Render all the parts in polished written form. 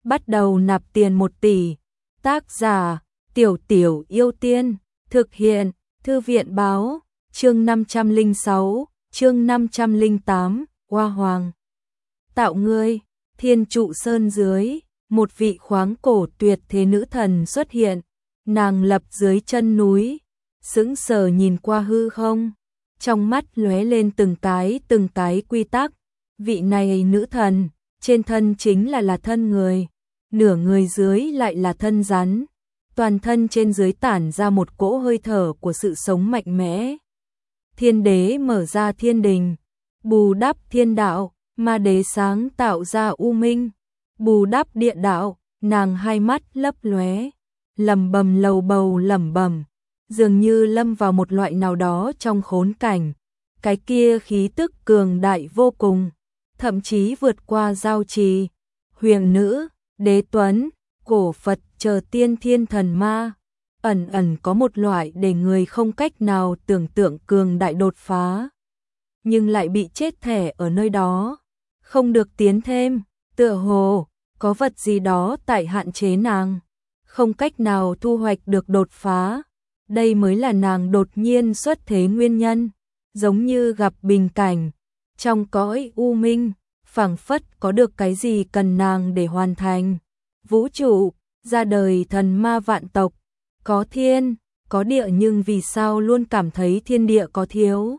bắt đầu nạp tiền 1 tỷ. Tác giả, Tiểu Tiểu Yêu Tiên, thực hiện, Thư viện báo, chương 506, chương 508, Hoa Hoàng. Tạo ngươi, Thiên Trụ Sơn dưới, một vị khoáng cổ tuyệt thế nữ thần xuất hiện, nàng lập dưới chân núi, sững sờ nhìn qua hư không, trong mắt lóe lên từng cái quy tắc, vị này nữ thần, trên thân chính là thân người, nửa người dưới lại là thân rắn, toàn thân trên dưới tản ra một cỗ hơi thở của sự sống mạnh mẽ. Thiên đế mở ra thiên đình, bù đắp thiên đạo, ma đế sáng tạo ra u minh, bù đắp địa đạo, nàng hai mắt lấp lóe, lẩm bẩm lầu bầu lẩm bẩm, dường như lâm vào một loại nào đó trong khốn cảnh, cái kia khí tức cường đại vô cùng, thậm chí vượt qua giao trì, huyền nữ, đế tuấn, cổ Phật chờ tiên thiên thần ma, ẩn ẩn có một loại để người không cách nào tưởng tượng cường đại đột phá, nhưng lại bị chết thẻ ở nơi đó, không được tiến thêm, tựa hồ có vật gì đó tại hạn chế nàng, không cách nào thu hoạch được đột phá. Đây mới là nàng đột nhiên xuất thế nguyên nhân, giống như gặp bình cảnh, trong cõi u minh, phảng phất có được cái gì cần nàng để hoàn thành. Vũ trụ, ra đời thần ma vạn tộc, có thiên, có địa nhưng vì sao luôn cảm thấy thiên địa có thiếu.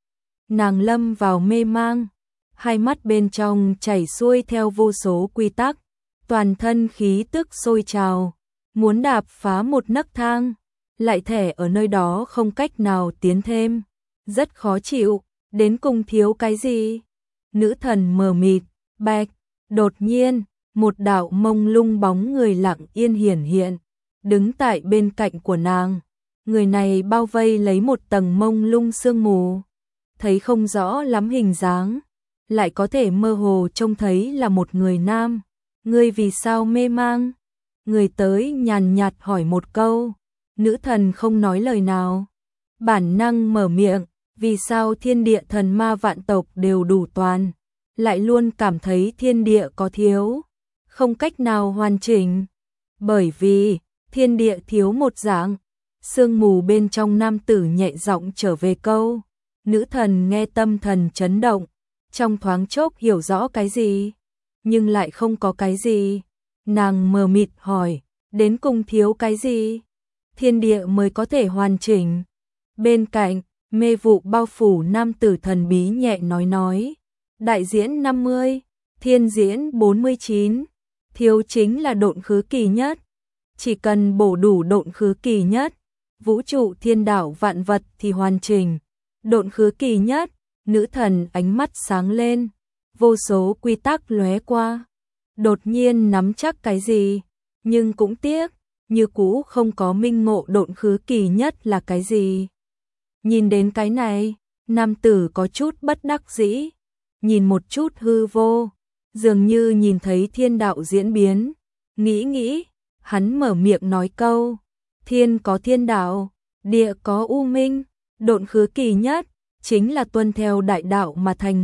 Nàng lâm vào mê mang, hai mắt bên trong chảy xuôi theo vô số quy tắc, toàn thân khí tức sôi trào, muốn đạp phá một nấc thang, lại thẻ ở nơi đó không cách nào tiến thêm, rất khó chịu, đến cùng thiếu cái gì? Nữ thần mờ mịt, bạch, đột nhiên, một đạo mông lung bóng người lặng yên hiển hiện, đứng tại bên cạnh của nàng, người này bao vây lấy một tầng mông lung sương mù, thấy không rõ lắm hình dáng, lại có thể mơ hồ trông thấy là một người nam, ngươi vì sao mê mang? Người tới nhàn nhạt hỏi một câu. Nữ thần không nói lời nào, bản năng mở miệng, vì sao thiên địa thần ma vạn tộc đều đủ toàn, lại luôn cảm thấy thiên địa có thiếu, không cách nào hoàn chỉnh, bởi vì thiên địa thiếu một dạng. Sương mù bên trong nam tử nhẹ giọng trở về câu, nữ thần nghe tâm thần chấn động, trong thoáng chốc hiểu rõ cái gì, nhưng lại không có cái gì, nàng mờ mịt hỏi, đến cùng thiếu cái gì? Thiên địa mới có thể hoàn chỉnh. Bên cạnh, mê vụ bao phủ nam tử thần bí nhẹ nói, đại diễn 50, thiên diễn 49, thiếu chính là độn khứ kỳ nhất. Chỉ cần bổ đủ độn khứ kỳ nhất, vũ trụ thiên đạo vạn vật thì hoàn chỉnh. Độn khứ kỳ nhất, nữ thần ánh mắt sáng lên, vô số quy tắc lóe qua. Đột nhiên nắm chắc cái gì, nhưng cũng tiếc, như cũ không có minh ngộ độn khứ kỳ nhất là cái gì. Nhìn đến cái này, nam tử có chút bất đắc dĩ, nhìn một chút hư vô, dường như nhìn thấy thiên đạo diễn biến, nghĩ, hắn mở miệng nói câu, thiên có thiên đạo, địa có u minh, độn khứ kỳ nhất, chính là tuân theo đại đạo mà thành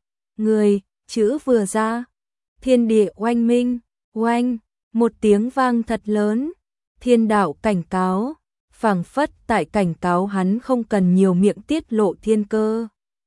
người, chữ vừa ra, thiên địa oanh minh, oanh, một tiếng vang thật lớn. Thiên đạo cảnh cáo, phảng phất tại cảnh cáo hắn không cần nhiều miệng tiết lộ thiên cơ.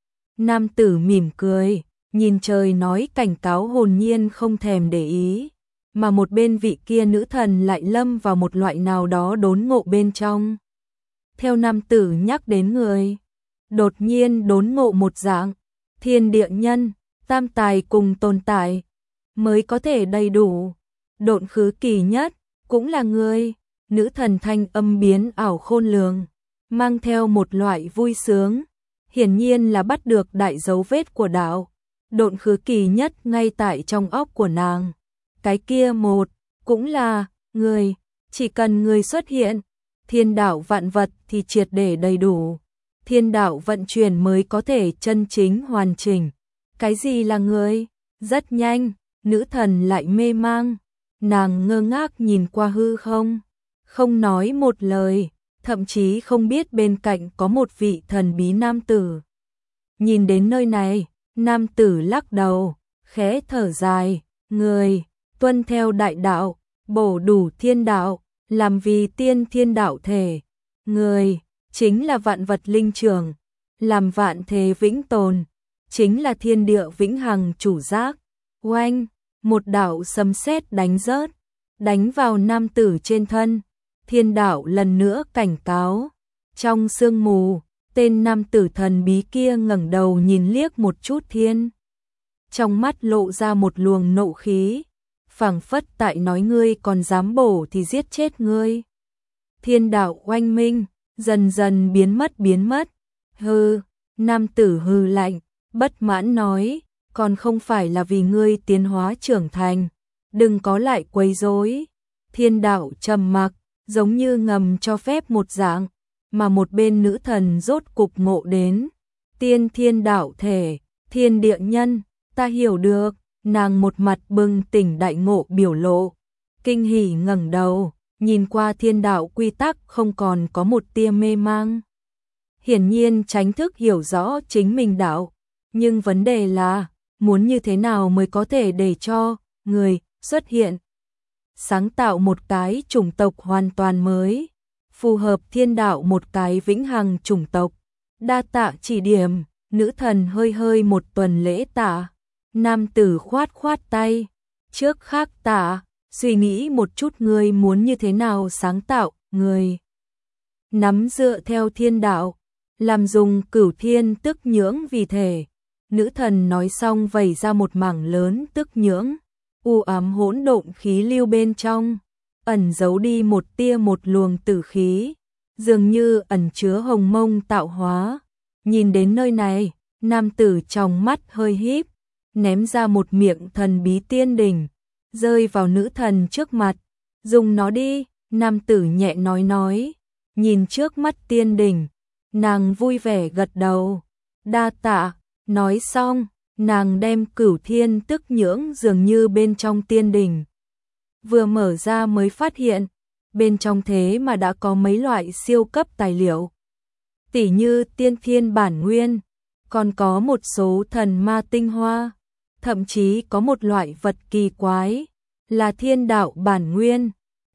Nam tử mỉm cười, nhìn trời nói cảnh cáo hồn nhiên không thèm để ý, mà một bên vị kia nữ thần lại lâm vào một loại nào đó đốn ngộ bên trong. Theo nam tử nhắc đến người, đột nhiên đốn ngộ một dạng, thiên địa nhân, tam tài cùng tồn tại, mới có thể đầy đủ, độn khứ kỳ nhất, cũng là người. Nữ thần thanh âm biến ảo khôn lường, mang theo một loại vui sướng, hiển nhiên là bắt được đại dấu vết của đạo, độn khứ kỳ nhất ngay tại trong óc của nàng. Cái kia một, cũng là, người, chỉ cần người xuất hiện, thiên đạo vạn vật thì triệt để đầy đủ, thiên đạo vận chuyển mới có thể chân chính hoàn chỉnh. Cái gì là người? Rất nhanh, nữ thần lại mê mang, nàng ngơ ngác nhìn qua hư không nói một lời, thậm chí không biết bên cạnh có một vị thần bí nam tử. Nhìn đến nơi này, nam tử lắc đầu, khẽ thở dài, người, tuân theo đại đạo, bổ đủ thiên đạo, làm vì tiên thiên đạo thể. Người chính là vạn vật linh trưởng, làm vạn thế vĩnh tồn, chính là thiên địa vĩnh hằng chủ giác. Oanh, một đạo sấm sét đánh rớt, đánh vào nam tử trên thân. Thiên đạo lần nữa cảnh cáo. Trong sương mù, tên nam tử thần bí kia ngẩng đầu nhìn liếc một chút thiên. Trong mắt lộ ra một luồng nộ khí, phảng phất tại nói ngươi còn dám bổ thì giết chết ngươi. Thiên đạo oanh minh, dần dần biến mất. Hừ, nam tử hừ lạnh, bất mãn nói, còn không phải là vì ngươi tiến hóa trưởng thành, đừng có lại quấy rối. Thiên đạo trầm mặc, giống như ngầm cho phép một dạng, mà một bên nữ thần rốt cục ngộ đến. Tiên thiên đạo thể, thiên địa nhân, ta hiểu được. Nàng một mặt bừng tỉnh đại ngộ biểu lộ, kinh hỉ ngẩng đầu, nhìn qua thiên đạo quy tắc không còn có một tia mê mang. Hiển nhiên tránh thức hiểu rõ chính mình đạo, nhưng vấn đề là, muốn như thế nào mới có thể để cho người xuất hiện, sáng tạo một cái chủng tộc hoàn toàn mới, phù hợp thiên đạo một cái vĩnh hằng chủng tộc. Đa tạ chỉ điểm, nữ thần hơi một tuần lễ tạ. Nam tử khoát tay, trước khác tạ, suy nghĩ một chút ngươi muốn như thế nào sáng tạo, người nắm dựa theo thiên đạo, làm dùng cửu thiên tức nhưỡng vì thể. Nữ thần nói xong vẩy ra một mảng lớn tức nhưỡng, u ám hỗn độn khí lưu bên trong, ẩn giấu đi một tia một luồng tử khí, dường như ẩn chứa hồng mông tạo hóa. Nhìn đến nơi này, nam tử trong mắt hơi híp, ném ra một miệng thần bí tiên đỉnh, rơi vào nữ thần trước mặt. Dùng nó đi, nam tử nhẹ nói, nhìn trước mắt tiên đỉnh, nàng vui vẻ gật đầu, đa tạ. Nói xong, nàng đem cửu thiên tức nhưỡng dường như bên trong tiên đỉnh. Vừa mở ra mới phát hiện, bên trong thế mà đã có mấy loại siêu cấp tài liệu. Tỉ như tiên thiên bản nguyên, còn có một số thần ma tinh hoa, thậm chí có một loại vật kỳ quái, là thiên đạo bản nguyên.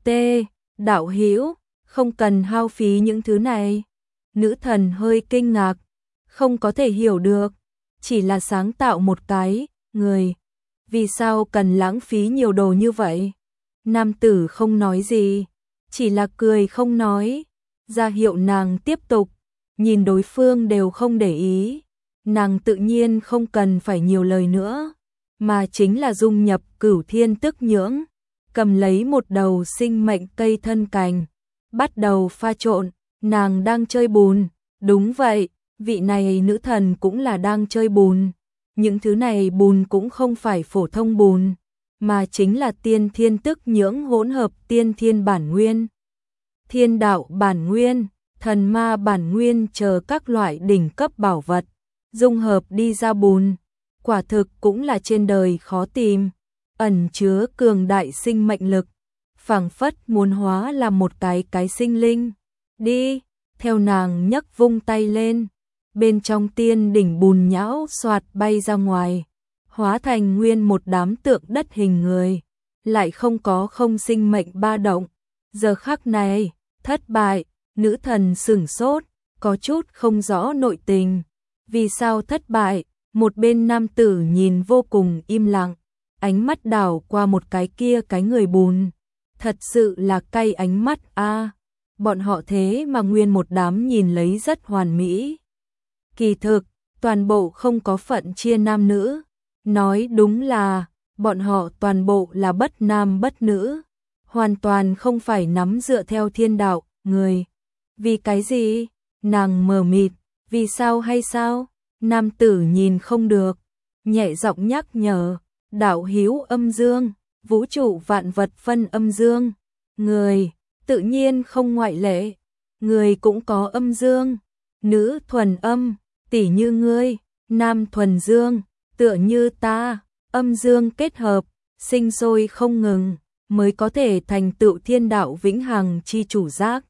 Đạo hữu, không cần hao phí những thứ này. Nữ thần hơi kinh ngạc, không có thể hiểu được, chỉ là sáng tạo một cái, người, vì sao cần lãng phí nhiều đồ như vậy? Nam tử không nói gì, chỉ là cười không nói, ra hiệu nàng tiếp tục, nhìn đối phương đều không để ý, nàng tự nhiên không cần phải nhiều lời nữa, mà chính là dung nhập cửu thiên tức nhưỡng, cầm lấy một đầu sinh mệnh cây thân cành, bắt đầu pha trộn. Nàng đang chơi bùn, đúng vậy, vị này nữ thần cũng là đang chơi bùn. Những thứ này bùn cũng không phải phổ thông bùn, mà chính là tiên thiên tức nhưỡng hỗn hợp tiên thiên bản nguyên, thiên đạo bản nguyên, thần ma bản nguyên chờ các loại đỉnh cấp bảo vật, dung hợp đi ra bùn. Quả thực cũng là trên đời khó tìm, ẩn chứa cường đại sinh mệnh lực, phảng phất muốn hóa làm một cái sinh linh. Đi, theo nàng nhấc vung tay lên, bên trong tiên đỉnh bùn nhão xoạt bay ra ngoài, hóa thành nguyên một đám tượng đất hình người, lại không có không sinh mệnh ba động. Giờ khắc này, thất bại, nữ thần sửng sốt, có chút không rõ nội tình. Vì sao thất bại? Một bên nam tử nhìn vô cùng im lặng, ánh mắt đảo qua một cái kia cái người bùn. Thật sự là cay ánh mắt a. Bọn họ thế mà nguyên một đám nhìn lấy rất hoàn mỹ. Kỳ thực, toàn bộ không có phận chia nam nữ. Nói đúng là, bọn họ toàn bộ là bất nam bất nữ. Hoàn toàn không phải nắm dựa theo thiên đạo, người. Vì cái gì? Nàng mờ mịt, vì sao hay sao? Nam tử nhìn không được, nhẹ giọng nhắc nhở, đạo hiếu âm dương, vũ trụ vạn vật phân âm dương. Người, tự nhiên không ngoại lệ, người cũng có âm dương, nữ thuần âm, tỉ như ngươi, nam thuần dương, tựa như ta, âm dương kết hợp, sinh sôi không ngừng, mới có thể thành tựu thiên đạo vĩnh hằng chi chủ giác.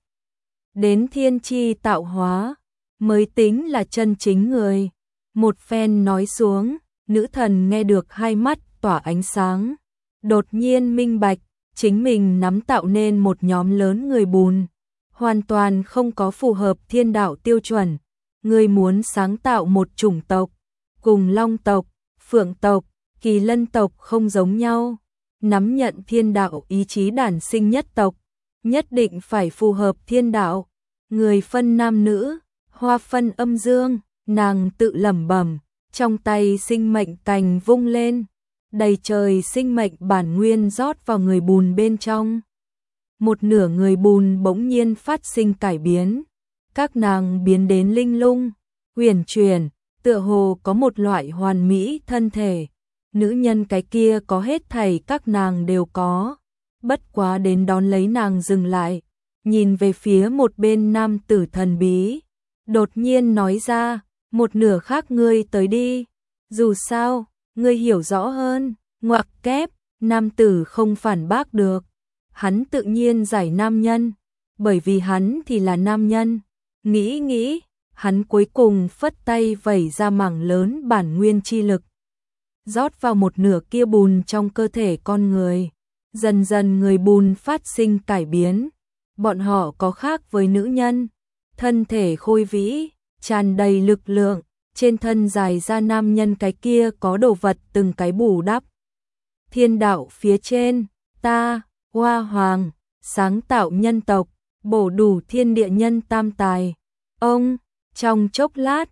Đến thiên chi tạo hóa, mới tính là chân chính người. Một phen nói xuống, nữ thần nghe được hai mắt tỏa ánh sáng, đột nhiên minh bạch, chính mình nắm tạo nên một nhóm lớn người bùn, hoàn toàn không có phù hợp thiên đạo tiêu chuẩn. Người muốn sáng tạo một chủng tộc, cùng Long tộc, Phượng tộc, Kỳ Lân tộc không giống nhau, nắm nhận thiên đạo ý chí đản sinh nhất tộc, nhất định phải phù hợp thiên đạo. Người phân nam nữ, hoa phân âm dương, nàng tự lẩm bẩm, trong tay sinh mệnh cành vung lên, đầy trời sinh mệnh bản nguyên rót vào người bùn bên trong. Một nửa người bùn bỗng nhiên phát sinh cải biến, các nàng biến đến linh lung, huyền chuyển, tựa hồ có một loại hoàn mỹ thân thể. Nữ nhân cái kia có hết thảy các nàng đều có, bất quá đến đón lấy nàng dừng lại, nhìn về phía một bên nam tử thần bí, đột nhiên nói ra, một nửa khác ngươi tới đi, dù sao, ngươi hiểu rõ hơn. Ngoặc kép, nam tử không phản bác được, hắn tự nhiên giải nam nhân, bởi vì hắn thì là nam nhân. Nghĩ, hắn cuối cùng phất tay vẩy ra mảng lớn bản nguyên chi lực, rót vào một nửa kia bùn trong cơ thể con người. Dần dần người bùn phát sinh cải biến, bọn họ có khác với nữ nhân, thân thể khôi vĩ, tràn đầy lực lượng, trên thân dài ra nam nhân cái kia có đồ vật từng cái bù đắp. Thiên đạo phía trên, ta, Hoa Hoàng, sáng tạo nhân tộc, bổ đủ thiên địa nhân tam tài. Ông, trong chốc lát,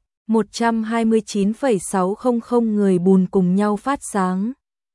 129,600 người bùn cùng nhau phát sáng.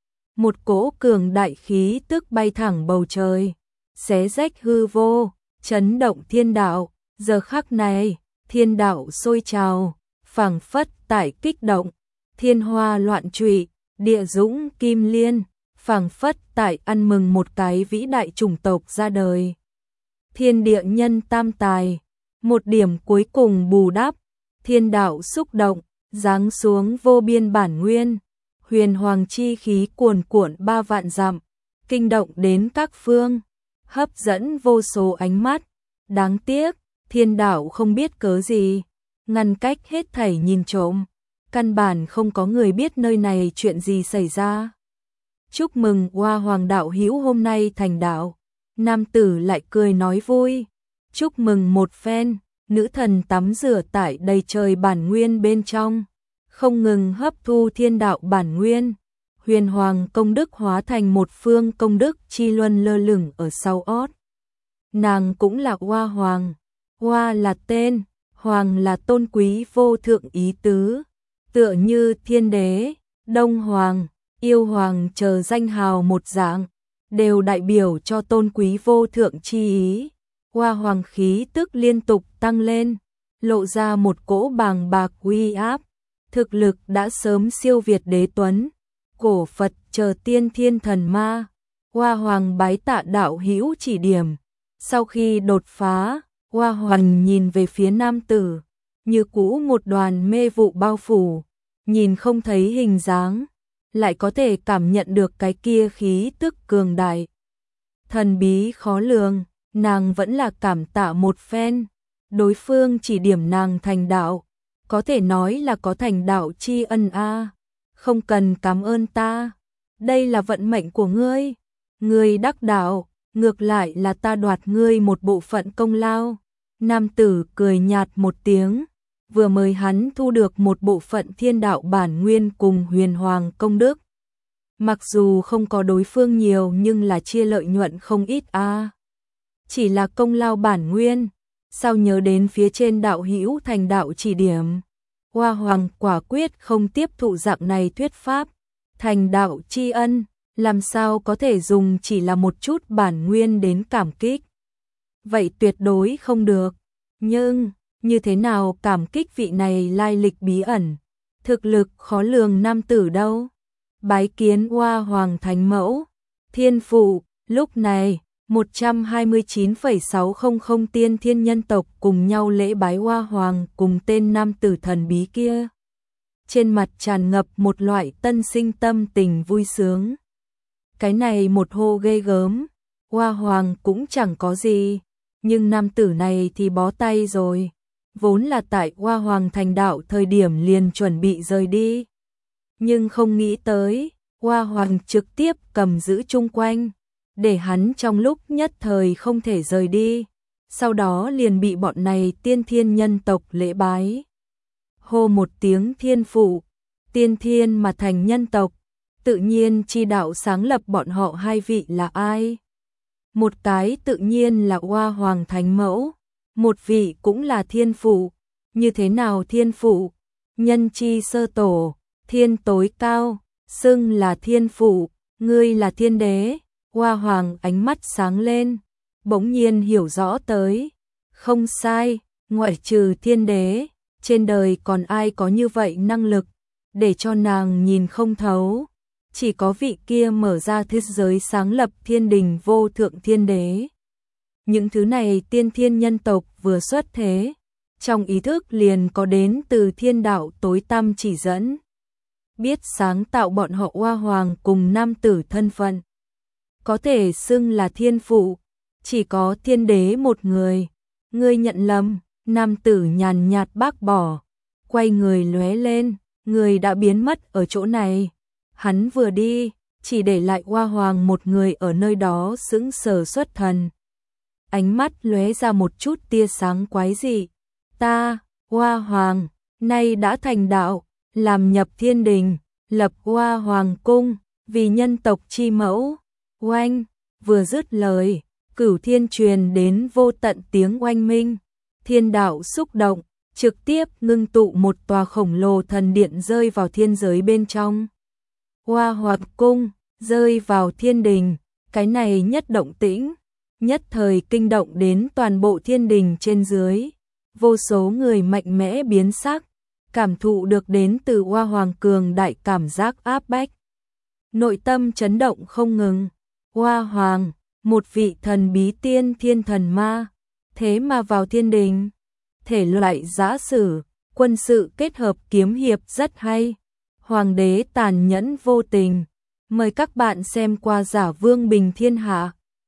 Một cỗ cường đại khí tức bay thẳng bầu trời, xé rách hư vô, chấn động thiên đạo. Giờ khắc này, thiên đạo sôi trào, phảng phất tại kích động, thiên hoa loạn trụy, địa dũng kim liên, phảng phất tại ăn mừng một cái vĩ đại chủng tộc ra đời. Thiên địa nhân tam tài, một điểm cuối cùng bù đắp, thiên đạo xúc động, giáng xuống vô biên bản nguyên, huyền hoàng chi khí cuồn cuộn 3 vạn dặm, kinh động đến các phương, hấp dẫn vô số ánh mắt. Đáng tiếc, thiên đạo không biết cớ gì, ngăn cách hết thảy nhìn trộm, căn bản không có người biết nơi này chuyện gì xảy ra. Chúc mừng Hoa Hoàng đạo hữu hôm nay thành đạo. Nam tử lại cười nói vui. Chúc mừng một phen, nữ thần tắm rửa tại đầy trời bản nguyên bên trong, không ngừng hấp thu thiên đạo bản nguyên. Huyền hoàng công đức hóa thành một phương công đức chi luân lơ lửng ở sau ót. Nàng cũng là Hoa Hoàng, Hoa là tên, Hoàng là tôn quý vô thượng ý tứ, tựa như thiên đế, đông hoàng, yêu hoàng chờ danh hào một dạng, đều đại biểu cho tôn quý vô thượng chi ý. Hoa Hoàng khí tức liên tục tăng lên, lộ ra một cỗ bàng bạc uy áp, thực lực đã sớm siêu việt đế tuấn, cổ Phật chờ tiên thiên thần ma. Hoa Hoàng bái tạ đạo hữu chỉ điểm. Sau khi đột phá, Hoa Hoàng nhìn về phía nam tử, như cũ một đoàn mê vụ bao phủ, nhìn không thấy hình dáng, lại có thể cảm nhận được cái kia khí tức cường đại, thần bí khó lường. Nàng vẫn là cảm tạ một phen, đối phương chỉ điểm nàng thành đạo, có thể nói là có thành đạo tri ân a. Không cần cảm ơn ta, đây là vận mệnh của ngươi, ngươi đắc đạo, ngược lại là ta đoạt ngươi một bộ phận công lao. Nam tử cười nhạt một tiếng, vừa mới hắn thu được một bộ phận thiên đạo bản nguyên cùng huyền hoàng công đức. Mặc dù không có đối phương nhiều nhưng là chia lợi nhuận không ít a. Chỉ là công lao bản nguyên, sao nhớ đến phía trên đạo hữu thành đạo chỉ điểm. Hoa Hoàng quả quyết không tiếp thụ dạng này thuyết pháp, thành đạo tri ân, làm sao có thể dùng chỉ là một chút bản nguyên đến cảm kích. Vậy tuyệt đối không được, nhưng như thế nào cảm kích vị này lai lịch bí ẩn, thực lực khó lường nam tử đâu. Bái kiến Hoa Hoàng thánh mẫu, thiên phụ. Lúc này 129,600 tiên thiên nhân tộc cùng nhau lễ bái Hoa Hoàng cùng tên nam tử thần bí kia. Trên mặt tràn ngập một loại tân sinh tâm tình vui sướng. Cái này một hô ghê gớm, Hoa Hoàng cũng chẳng có gì, nhưng nam tử này thì bó tay rồi. Vốn là tại Hoa Hoàng thành đạo thời điểm liền chuẩn bị rời đi, nhưng không nghĩ tới, Hoa Hoàng trực tiếp cầm giữ chung quanh, để hắn trong lúc nhất thời không thể rời đi, sau đó liền bị bọn này tiên thiên nhân tộc lễ bái. Hô một tiếng thiên phụ, tiên thiên mà thành nhân tộc, tự nhiên chi đạo sáng lập bọn họ hai vị là ai? Một cái tự nhiên là Hoa Hoàng Thánh Mẫu, một vị cũng là thiên phụ. Như thế nào thiên phụ? Nhân chi sơ tổ, thiên tối cao, xưng là thiên phụ, ngươi là thiên đế. Hoa Hoàng ánh mắt sáng lên, bỗng nhiên hiểu rõ tới. Không sai, ngoại trừ thiên đế, trên đời còn ai có như vậy năng lực, để cho nàng nhìn không thấu. Chỉ có vị kia mở ra thế giới sáng lập thiên đình vô thượng thiên đế. Những thứ này tiên thiên nhân tộc vừa xuất thế, trong ý thức liền có đến từ thiên đạo tối tăm chỉ dẫn. Biết sáng tạo bọn họ Hoa Hoàng cùng nam tử thân phận. Có thể xưng là thiên phụ, chỉ có thiên đế một người. Ngươi nhận lầm, nam tử nhàn nhạt bác bỏ, quay người lóe lên, người đã biến mất ở chỗ này. Hắn vừa đi, chỉ để lại Hoa Hoàng một người ở nơi đó sững sờ xuất thần. Ánh mắt lóe ra một chút tia sáng quái dị. Ta, Hoa Hoàng, nay đã thành đạo, làm nhập thiên đình, lập Hoa Hoàng cung, vì nhân tộc chi mẫu. Oanh, vừa dứt lời, cửu thiên truyền đến vô tận tiếng oanh minh. Thiên đạo xúc động, trực tiếp ngưng tụ một tòa khổng lồ thần điện rơi vào thiên giới bên trong. Hoa Hoàng cung, rơi vào thiên đình, cái này nhất động tĩnh, nhất thời kinh động đến toàn bộ thiên đình trên dưới. Vô số người mạnh mẽ biến sắc, cảm thụ được đến từ Hoa Hoàng cường đại cảm giác áp bách. Nội tâm chấn động không ngừng. Hoa Hoàng, một vị thần bí tiên thiên thần ma, thế mà vào thiên đình. Thể loại giã sử, quân sự kết hợp kiếm hiệp rất hay. Hoàng đế tàn nhẫn vô tình. Mời các bạn xem qua Giả Vương Bình Thiên Hạ.